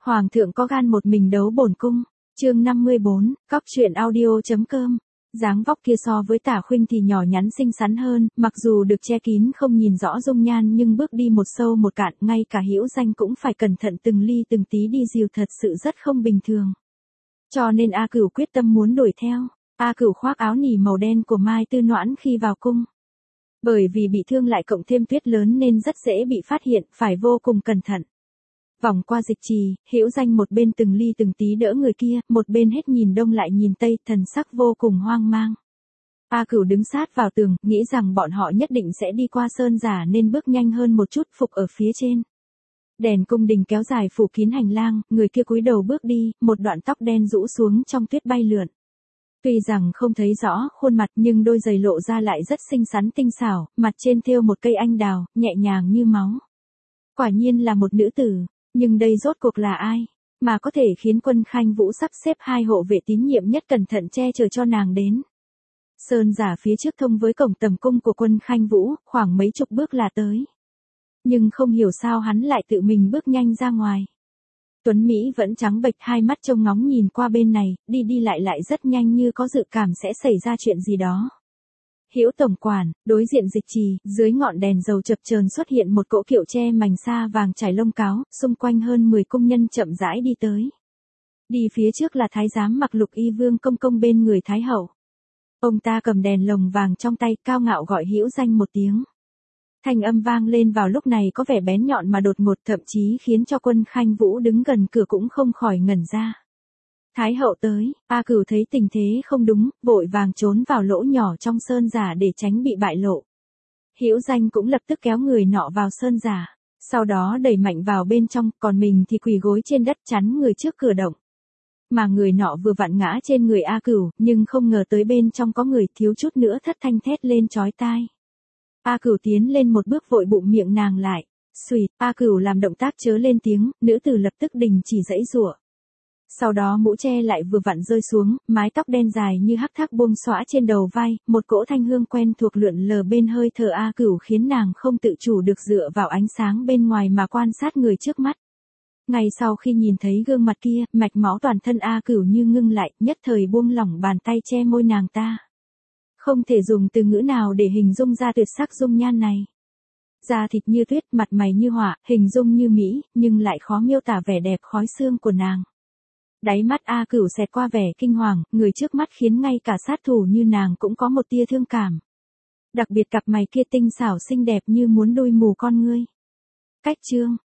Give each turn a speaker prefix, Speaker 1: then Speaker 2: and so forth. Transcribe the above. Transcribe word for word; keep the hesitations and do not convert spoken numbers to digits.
Speaker 1: Hoàng thượng có gan một mình đấu bổn cung. Chương năm mươi bốn, cóc truyện audio.com. Dáng vóc kia so với Tả Khuynh thì nhỏ nhắn xinh xắn hơn, mặc dù được che kín không nhìn rõ dung nhan nhưng bước đi một sâu một cạn, ngay cả Hữu Danh cũng phải cẩn thận từng ly từng tí đi dìu, thật sự rất không bình thường. Cho nên A Cửu quyết tâm muốn đuổi theo. A Cửu khoác áo nỉ màu đen của Mai Tư Noãn khi vào cung. Bởi vì bị thương lại cộng thêm tuyết lớn nên rất dễ bị phát hiện, phải vô cùng cẩn thận. Vòng qua dịch trì, Hữu Danh một bên từng ly từng tí đỡ người kia, một bên hết nhìn đông lại nhìn tây, thần sắc vô cùng hoang mang. A Cửu đứng sát vào tường, nghĩ rằng bọn họ nhất định sẽ đi qua sơn giả nên bước nhanh hơn một chút, phục ở phía trên. Đèn cung đình kéo dài phủ kín hành lang, người kia cúi đầu bước đi, một đoạn tóc đen rũ xuống trong tuyết bay lượn. Tuy rằng không thấy rõ khuôn mặt nhưng đôi giày lộ ra lại rất xinh xắn tinh xảo, mặt trên thêu một cây anh đào, nhẹ nhàng như máu. Quả nhiên là một nữ tử. Nhưng đây rốt cuộc là ai, mà có thể khiến Quân Khanh Vũ sắp xếp hai hộ vệ tín nhiệm nhất cẩn thận che chở cho nàng đến. Sơn giả phía trước thông với cổng tầm cung của Quân Khanh Vũ, khoảng mấy chục bước là tới. Nhưng không hiểu sao hắn lại tự mình bước nhanh ra ngoài. Tuấn Mỹ vẫn trắng bệch, hai mắt trông ngóng nhìn qua bên này, đi đi lại lại rất nhanh như có dự cảm sẽ xảy ra chuyện gì đó. Hữu tổng quản, đối diện dịch trì, dưới ngọn đèn dầu chập chờn xuất hiện một cỗ kiệu tre mành sa vàng trải lông cáo, xung quanh hơn mười cung nhân chậm rãi đi tới. Đi phía trước là thái giám mặc lục y Vương Công Công bên người thái hậu. Ông ta cầm đèn lồng vàng trong tay, cao ngạo gọi Hữu Danh một tiếng. Thanh âm vang lên vào lúc này có vẻ bén nhọn mà đột ngột, thậm chí khiến cho Quân Khanh Vũ đứng gần cửa cũng không khỏi ngẩn ra. Thái hậu tới, A Cửu thấy tình thế không đúng, vội vàng trốn vào lỗ nhỏ trong sơn giả để tránh bị bại lộ. Hữu Danh cũng lập tức kéo người nọ vào sơn giả, sau đó đẩy mạnh vào bên trong, còn mình thì quỳ gối trên đất chắn người trước cửa động. Mà người nọ vừa vặn ngã trên người A Cửu, nhưng không ngờ tới bên trong có người, thiếu chút nữa thất thanh thét lên chói tai. A Cửu tiến lên một bước vội bụm miệng nàng lại. Xùyt, A Cửu làm động tác chớ lên tiếng, nữ tử lập tức đình chỉ giãy giụa. Sau đó mũ che lại vừa vặn rơi xuống, mái tóc đen dài như hắc thác buông xõa trên đầu vai, một cỗ thanh hương quen thuộc lượn lờ bên hơi thở A Cửu khiến nàng không tự chủ được dựa vào ánh sáng bên ngoài mà quan sát người trước mắt. Ngay sau khi nhìn thấy gương mặt kia, mạch máu toàn thân A Cửu như ngưng lại, nhất thời buông lỏng bàn tay che môi nàng ta. Không thể dùng từ ngữ nào để hình dung ra tuyệt sắc dung nhan này. Da thịt như tuyết, mặt mày như họa, hình dung như mỹ, nhưng lại khó miêu tả vẻ đẹp khói xương của nàng. Đáy mắt A Cửu xẹt qua vẻ kinh hoàng, người trước mắt khiến ngay cả sát thủ như nàng cũng có một tia thương cảm. Đặc biệt cặp mày kia tinh xảo xinh đẹp như muốn đôi mù con ngươi. Cách chương,